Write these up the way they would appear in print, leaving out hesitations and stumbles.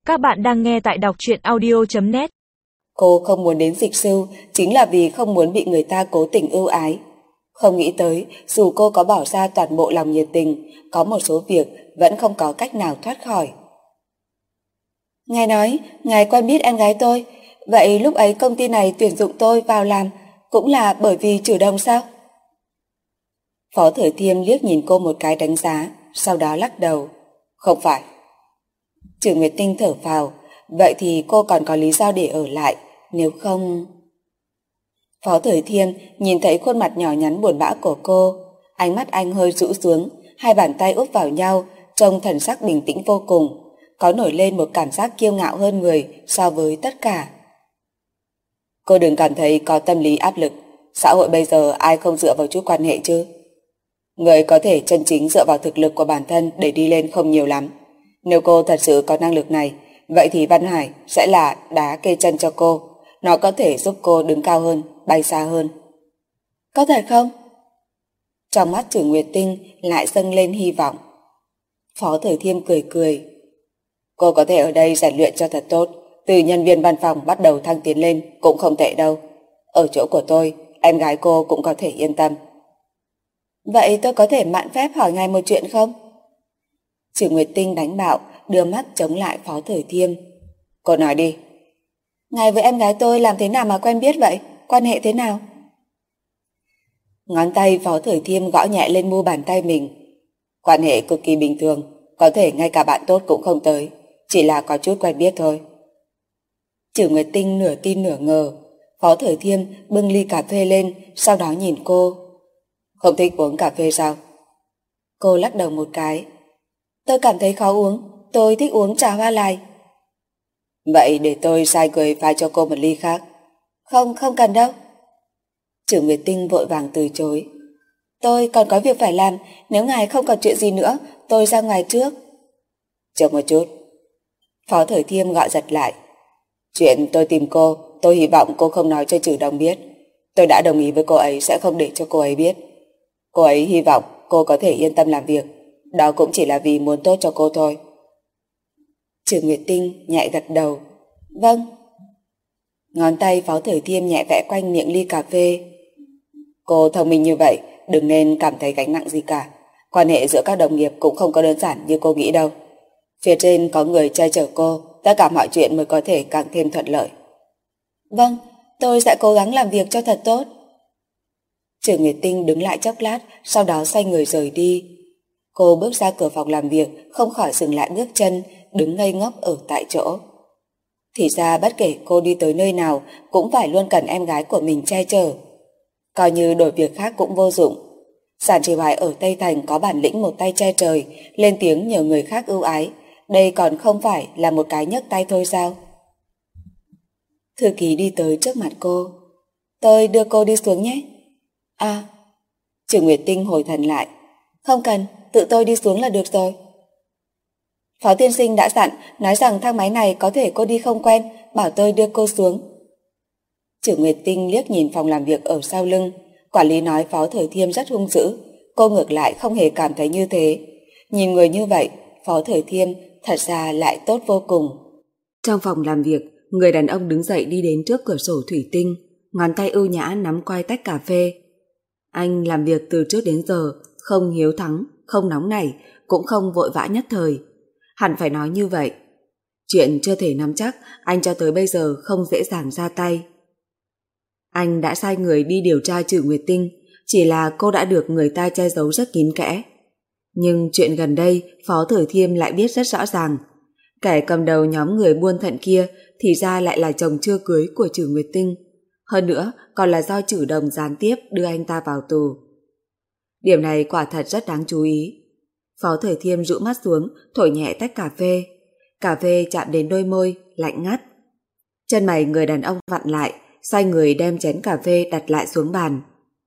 Các bạn đang nghe tại đọc truyện audio.net. Cô không muốn đến Dịch Sư chính là vì không muốn bị người ta cố tình ưu ái. Không nghĩ tới, dù cô có bỏ ra toàn bộ lòng nhiệt tình, có một số việc vẫn không có cách nào thoát khỏi. Ngài nói, ngài quen biết em gái tôi, vậy lúc ấy công ty này tuyển dụng tôi vào làm cũng là bởi vì Trử Đồng sao? Phó Thời Thiêm liếc nhìn cô một cái đánh giá, sau đó lắc đầu. Không phải. Trử Nguyệt Tinh thở phào, vậy thì cô còn có lý do để ở lại, nếu không... Phó Thời Thiêm nhìn thấy khuôn mặt nhỏ nhắn buồn bã của cô, ánh mắt anh hơi rũ xuống, hai bàn tay úp vào nhau, trông thần sắc bình tĩnh vô cùng, có nổi lên một cảm giác kiêu ngạo hơn người so với tất cả. Cô đừng cảm thấy có tâm lý áp lực, xã hội bây giờ ai không dựa vào chút quan hệ chứ. Người có thể chân chính dựa vào thực lực của bản thân để đi lên không nhiều lắm. Nếu cô thật sự có năng lực này, vậy thì Văn Hải sẽ là đá kê chân cho cô. Nó có thể giúp cô đứng cao hơn, bay xa hơn. Có thật không? Trong mắt Trử Nguyệt Tinh lại dâng lên hy vọng. Phó Thời Thiêm cười cười. Cô có thể ở đây rèn luyện cho thật tốt, từ nhân viên văn phòng bắt đầu thăng tiến lên cũng không tệ đâu. Ở chỗ của tôi, em gái cô cũng có thể yên tâm. Vậy tôi có thể mạn phép hỏi ngài một chuyện không? Trử Nguyệt Tinh đánh bạo, đưa mắt chống lại Phó Thời Thiêm. Cô nói đi. Ngài với em gái tôi làm thế nào mà quen biết vậy? Quan hệ thế nào? Ngón tay Phó Thời Thiêm gõ nhẹ lên mu bàn tay mình. Quan hệ cực kỳ bình thường, có thể ngay cả bạn tốt cũng không tới, chỉ là có chút quen biết thôi. Trử Nguyệt Tinh nửa tin nửa ngờ. Phó Thời Thiêm bưng ly cà phê lên, sau đó nhìn cô. Không thích uống cà phê sao? Cô lắc đầu một cái. Tôi cảm thấy khó uống, tôi thích uống trà hoa lài. Vậy để tôi sai người pha cho cô một ly khác. Không cần đâu. Trử Nguyệt Tinh vội vàng từ chối. Tôi còn có việc phải làm, nếu ngài không còn chuyện gì nữa, tôi ra ngoài trước. Chờ một chút. Phó Thời Thiêm gọi giật lại. Chuyện tôi tìm cô, tôi hy vọng cô không nói cho Trử Đồng biết. Tôi đã đồng ý với cô ấy sẽ không để cho cô ấy biết. Cô ấy hy vọng cô có thể yên tâm làm việc. Đó cũng chỉ là vì muốn tốt cho cô thôi. Trử Nguyệt Tinh nhẹ gật đầu. Vâng. Ngón tay Phó Thời Thiêm nhẹ vẽ quanh miệng ly cà phê. Cô thông minh như vậy, đừng nên cảm thấy gánh nặng gì cả. Quan hệ giữa các đồng nghiệp cũng không có đơn giản như cô nghĩ đâu. Phía trên có người che chở cô, tất cả mọi chuyện mới có thể càng thêm thuận lợi. Vâng, tôi sẽ cố gắng làm việc cho thật tốt. Trử Nguyệt Tinh đứng lại chốc lát, sau đó xoay người rời đi. Cô bước ra cửa phòng làm việc, không khỏi dừng lại bước chân, đứng ngây ngốc ở tại chỗ. Thì ra bất kể cô đi tới nơi nào cũng phải luôn cần em gái của mình che chở. Coi như đổi việc khác cũng vô dụng. Giản Trì Hoài ở Tây Thành có bản lĩnh một tay che trời, lên tiếng nhờ người khác ưu ái. Đây còn không phải là một cái nhấc tay thôi sao? Thư ký đi tới trước mặt cô. Tôi đưa cô đi xuống nhé. À. Trử Nguyệt Tinh hồi thần lại. Không cần, tự tôi đi xuống là được rồi. Phó tiên sinh đã dặn, nói rằng thang máy này có thể cô đi không quen, bảo tôi đưa cô xuống. Trử Nguyệt Tinh liếc nhìn phòng làm việc ở sau lưng. Quản lý nói Phó Thời Thiêm rất hung dữ, cô ngược lại không hề cảm thấy như thế. Nhìn người như vậy, Phó Thời Thiêm thật ra lại tốt vô cùng. Trong phòng làm việc, người đàn ông đứng dậy đi đến trước cửa sổ thủy tinh, ngón tay ưu nhã nắm quai tách cà phê. Anh làm việc từ trước đến giờ, không hiếu thắng, không nóng nảy, cũng không vội vã nhất thời. Hẳn phải nói như vậy. Chuyện chưa thể nắm chắc, anh cho tới bây giờ không dễ dàng ra tay. Anh đã sai người đi điều tra Trử Nguyệt Tinh, chỉ là cô đã được người ta che giấu rất kín kẽ. Nhưng chuyện gần đây, Phó Thời Thiêm lại biết rất rõ ràng. Kẻ cầm đầu nhóm người buôn thận kia thì ra lại là chồng chưa cưới của Trử Nguyệt Tinh. Hơn nữa, còn là do Trử Đồng gián tiếp đưa anh ta vào tù. Điểm này quả thật rất đáng chú ý. Phó Thời Thiêm rũ mắt xuống, thổi nhẹ tách cà phê. Cà phê chạm đến đôi môi, lạnh ngắt. Chân mày người đàn ông vặn lại, xoay người đem chén cà phê đặt lại xuống bàn.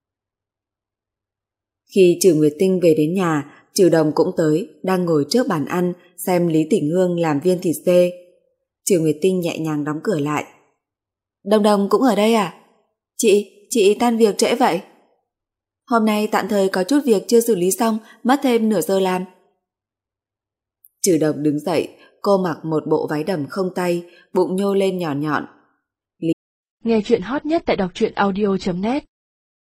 Khi Trử Nguyệt Tinh về đến nhà, Trử Đồng cũng tới, đang ngồi trước bàn ăn xem Lý Tỉnh Hương làm viên thịt dê. Trử Nguyệt Tinh nhẹ nhàng đóng cửa lại. Đồng Đồng cũng ở đây à? Chị tan việc trễ vậy? Hôm nay tạm thời có chút việc chưa xử lý xong, mất thêm nửa giờ làm. Trử Đồng đứng dậy, Cô mặc một bộ váy đầm không tay, bụng nhô lên nhọn nhọn. Nghe chuyện hot nhất tại đọc truyện audio.net